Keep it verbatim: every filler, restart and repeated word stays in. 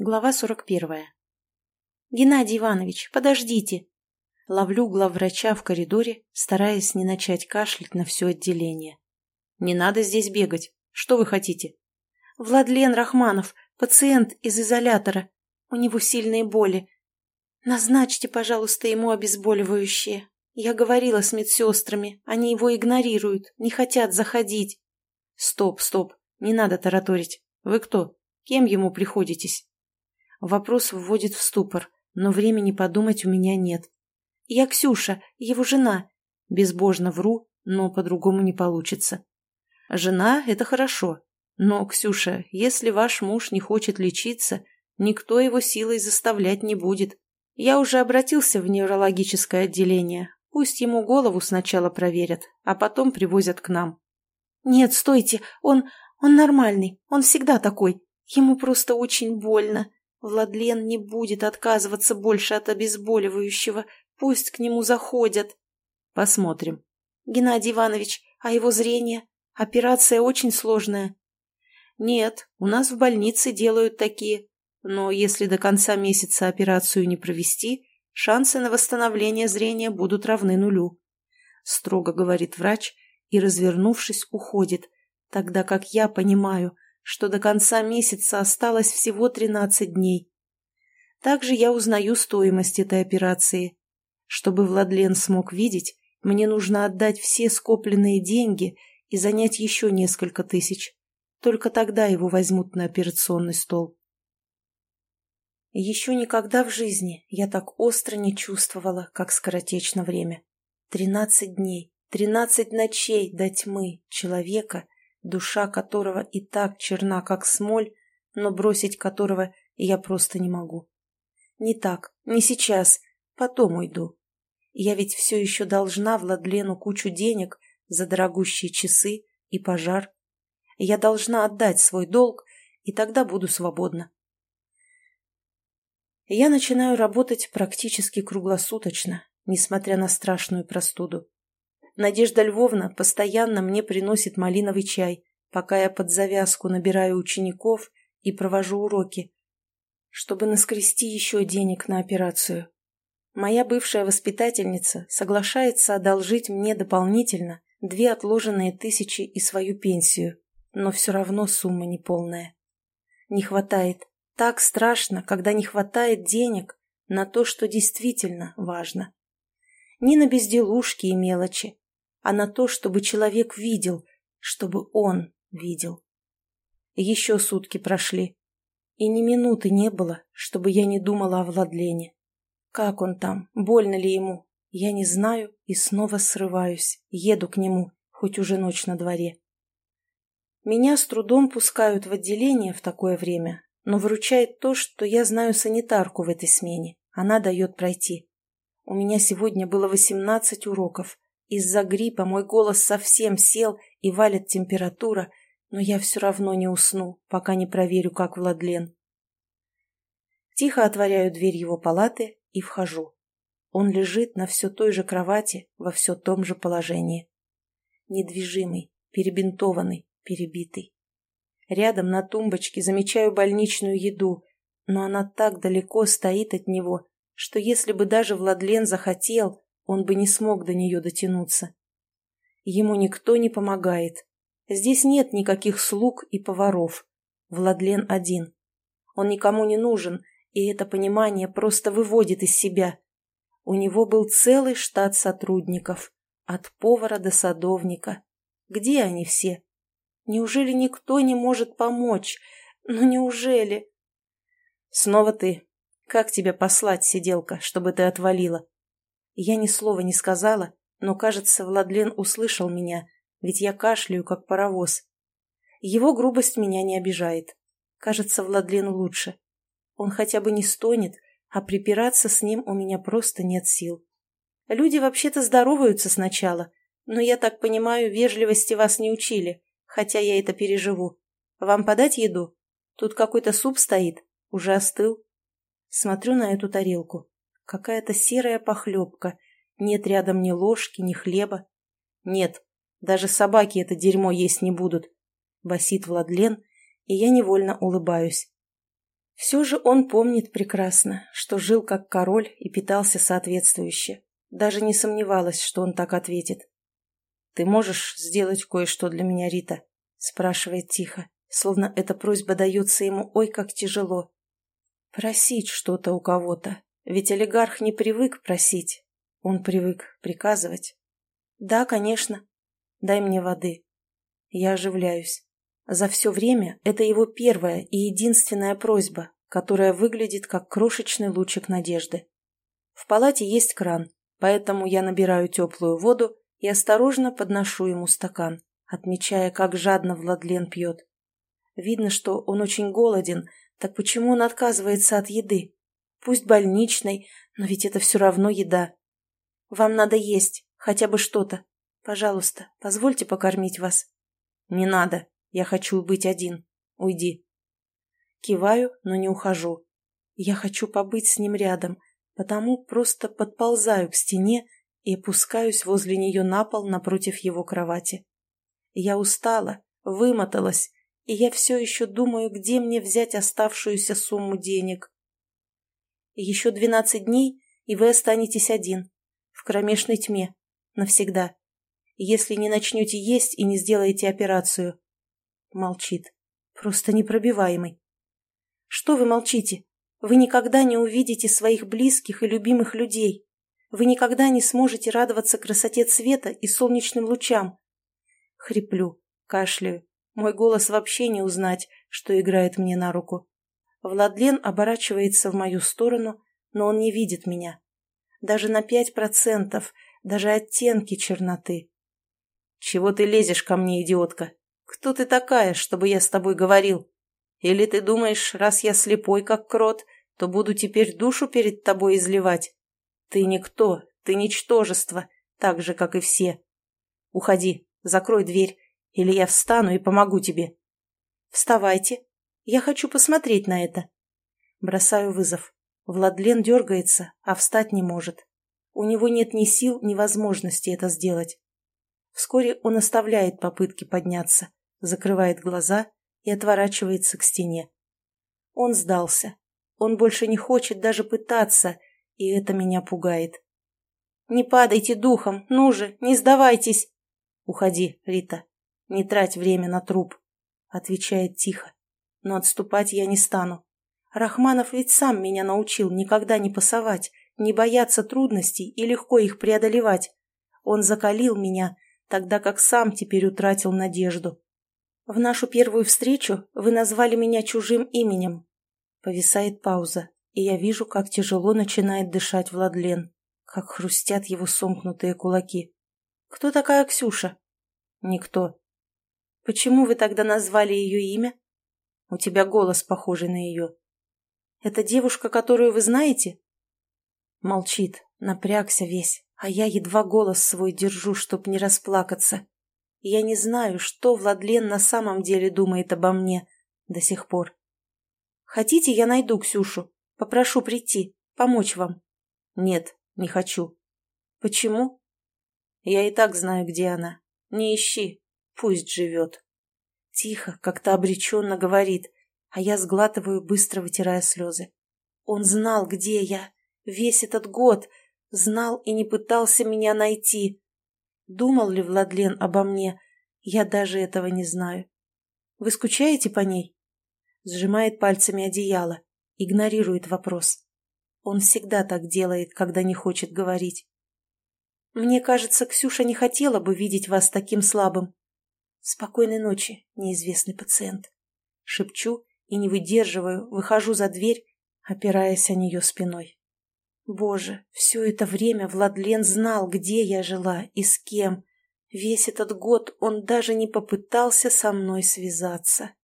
Глава сорок первая. «Геннадий Иванович, подождите!» Ловлю главврача в коридоре, стараясь не начать кашлять на все отделение. «Не надо здесь бегать. Что вы хотите?» «Владлен Рахманов, пациент из изолятора. У него сильные боли. Назначьте, пожалуйста, ему обезболивающее. Я говорила с медсестрами, они его игнорируют, не хотят заходить». «Стоп, стоп, не надо тараторить. Вы кто? Кем ему приходитесь?» Вопрос вводит в ступор, но времени подумать у меня нет. «Я Ксюша, его жена». Безбожно вру, но по-другому не получится. «Жена – это хорошо. Но, Ксюша, если ваш муж не хочет лечиться, никто его силой заставлять не будет. Я уже обратился в неврологическое отделение. Пусть ему голову сначала проверят, а потом привозят к нам». «Нет, стойте, он... он нормальный, он всегда такой. Ему просто очень больно. Владлен не будет отказываться больше от обезболивающего. Пусть к нему заходят». «Посмотрим». «Геннадий Иванович, а его зрение? Операция очень сложная». «Нет, у нас в больнице делают такие. Но если до конца месяца операцию не провести, шансы на восстановление зрения будут равны нулю», — строго говорит врач и, развернувшись, уходит, тогда как я понимаю, что до конца месяца осталось всего тринадцать дней. Также я узнаю стоимость этой операции. Чтобы Владлен смог видеть, мне нужно отдать все скопленные деньги и занять еще несколько тысяч. Только тогда его возьмут на операционный стол. Еще никогда в жизни я так остро не чувствовала, как скоротечно время. Тринадцать дней, тринадцать ночей до тьмы человека, душа которого и так черна, как смоль, но бросить которого я просто не могу. Не так, не сейчас, потом уйду. Я ведь все еще должна Владлену кучу денег за дорогущие часы и пожар. Я должна отдать свой долг, и тогда буду свободна. Я начинаю работать практически круглосуточно, несмотря на страшную простуду. Надежда Львовна постоянно мне приносит малиновый чай, пока я под завязку набираю учеников и провожу уроки, чтобы наскрести еще денег на операцию. Моя бывшая воспитательница соглашается одолжить мне дополнительно две отложенные тысячи и свою пенсию, но все равно сумма неполная. Не хватает. Так страшно, когда не хватает денег на то, что действительно важно. Не на безделушки и мелочи, а на то, чтобы человек видел, чтобы он видел. Еще сутки прошли, и ни минуты не было, чтобы я не думала о Владлене. Как он там, больно ли ему? Я не знаю и снова срываюсь, еду к нему, хоть уже ночь на дворе. Меня с трудом пускают в отделение в такое время, но выручает то, что я знаю санитарку в этой смене, она дает пройти. У меня сегодня было восемнадцать уроков. Из-за гриппа мой голос совсем сел и валит температура, но я все равно не усну, пока не проверю, как Владлен. Тихо отворяю дверь его палаты и вхожу. Он лежит на все той же кровати, во все том же положении. Недвижимый, перебинтованный, перебитый. Рядом на тумбочке замечаю больничную еду, но она так далеко стоит от него, что если бы даже Владлен захотел, он бы не смог до нее дотянуться. Ему никто не помогает. Здесь нет никаких слуг и поваров. Владлен один. Он никому не нужен, и это понимание просто выводит из себя. У него был целый штат сотрудников, от повара до садовника. Где они все? Неужели никто не может помочь? Ну неужели? Снова ты. Как тебя послать, сиделка, чтобы ты отвалила? Я ни слова не сказала, но, кажется, Владлен услышал меня, ведь я кашляю, как паровоз. Его грубость меня не обижает. Кажется, Владлен лучше. Он хотя бы не стонет, а припираться с ним у меня просто нет сил. Люди вообще-то здороваются сначала, но, я так понимаю, вежливости вас не учили, хотя я это переживу. Вам подать еду? Тут какой-то суп стоит, уже остыл. Смотрю на эту тарелку. Какая-то серая похлебка. Нет рядом ни ложки, ни хлеба. Нет, даже собаки это дерьмо есть не будут. Басит Владлен, и я невольно улыбаюсь. Все же он помнит прекрасно, что жил как король и питался соответствующе. Даже не сомневалась, что он так ответит. «Ты можешь сделать кое-что для меня, Рита?» – спрашивает тихо, словно эта просьба дается ему ой как тяжело. Просить что-то у кого-то, ведь олигарх не привык просить, он привык приказывать. «Да, конечно. Дай мне воды». Я оживляюсь. За все время это его первая и единственная просьба, которая выглядит как крошечный лучик надежды. В палате есть кран, поэтому я набираю теплую воду и осторожно подношу ему стакан, отмечая, как жадно Владлен пьет. Видно, что он очень голоден, так почему он отказывается от еды? Пусть больничной, но ведь это все равно еда. «Вам надо есть, хотя бы что-то. Пожалуйста, позвольте покормить вас». «Не надо, я хочу быть один. Уйди». Киваю, но не ухожу. Я хочу побыть с ним рядом, потому просто подползаю к стене и опускаюсь возле нее на пол напротив его кровати. Я устала, вымоталась, и я все еще думаю, где мне взять оставшуюся сумму денег. Еще двенадцать дней, и вы останетесь один, в кромешной тьме, навсегда, если не начнете есть и не сделаете операцию. Молчит, просто непробиваемый. Что вы молчите? Вы никогда не увидите своих близких и любимых людей. Вы никогда не сможете радоваться красоте цвета и солнечным лучам. Хриплю, кашляю. Мой голос вообще не узнать, что играет мне на руку. Владлен оборачивается в мою сторону, но он не видит меня. Даже на пять процентов, даже оттенки черноты. «Чего ты лезешь ко мне, идиотка? Кто ты такая, чтобы я с тобой говорил? Или ты думаешь, раз я слепой, как крот, то буду теперь душу перед тобой изливать? Ты никто, ты ничтожество, так же, как и все. Уходи, закрой дверь, или я встану и помогу тебе». «Вставайте. Я хочу посмотреть на это». Бросаю вызов. Владлен дергается, а встать не может. У него нет ни сил, ни возможности это сделать. Вскоре он оставляет попытки подняться, закрывает глаза и отворачивается к стене. Он сдался. Он больше не хочет даже пытаться, и это меня пугает. «Не падайте духом, ну же, не сдавайтесь!» «Уходи, Рита, не трать время на труп», — отвечает тихо. Но отступать я не стану. Рахманов ведь сам меня научил никогда не пасовать, не бояться трудностей и легко их преодолевать. Он закалил меня, тогда как сам теперь утратил надежду. В нашу первую встречу вы назвали меня чужим именем. Повисает пауза, и я вижу, как тяжело начинает дышать Владлен, как хрустят его сомкнутые кулаки. Кто такая Ксюша? Никто. Почему вы тогда назвали ее имя? У тебя голос похожий на ее. Это девушка, которую вы знаете? Молчит, напрягся весь, а я едва голос свой держу, чтоб не расплакаться. Я не знаю, что Владлен на самом деле думает обо мне до сих пор. Хотите, я найду Ксюшу? Попрошу прийти, помочь вам. Нет, не хочу. Почему? Я и так знаю, где она. Не ищи, пусть живет. Тихо, как-то обреченно говорит, а я сглатываю, быстро вытирая слезы. Он знал, где я, весь этот год, знал и не пытался меня найти. Думал ли Владлен обо мне? Я даже этого не знаю. Вы скучаете по ней? Сжимает пальцами одеяло, игнорирует вопрос. Он всегда так делает, когда не хочет говорить. Мне кажется, Ксюша не хотела бы видеть вас таким слабым. Спокойной ночи, неизвестный пациент. Шепчу и не выдерживаю, выхожу за дверь, опираясь о нее спиной. Боже, все это время Владлен знал, где я жила и с кем. Весь этот год он даже не попытался со мной связаться.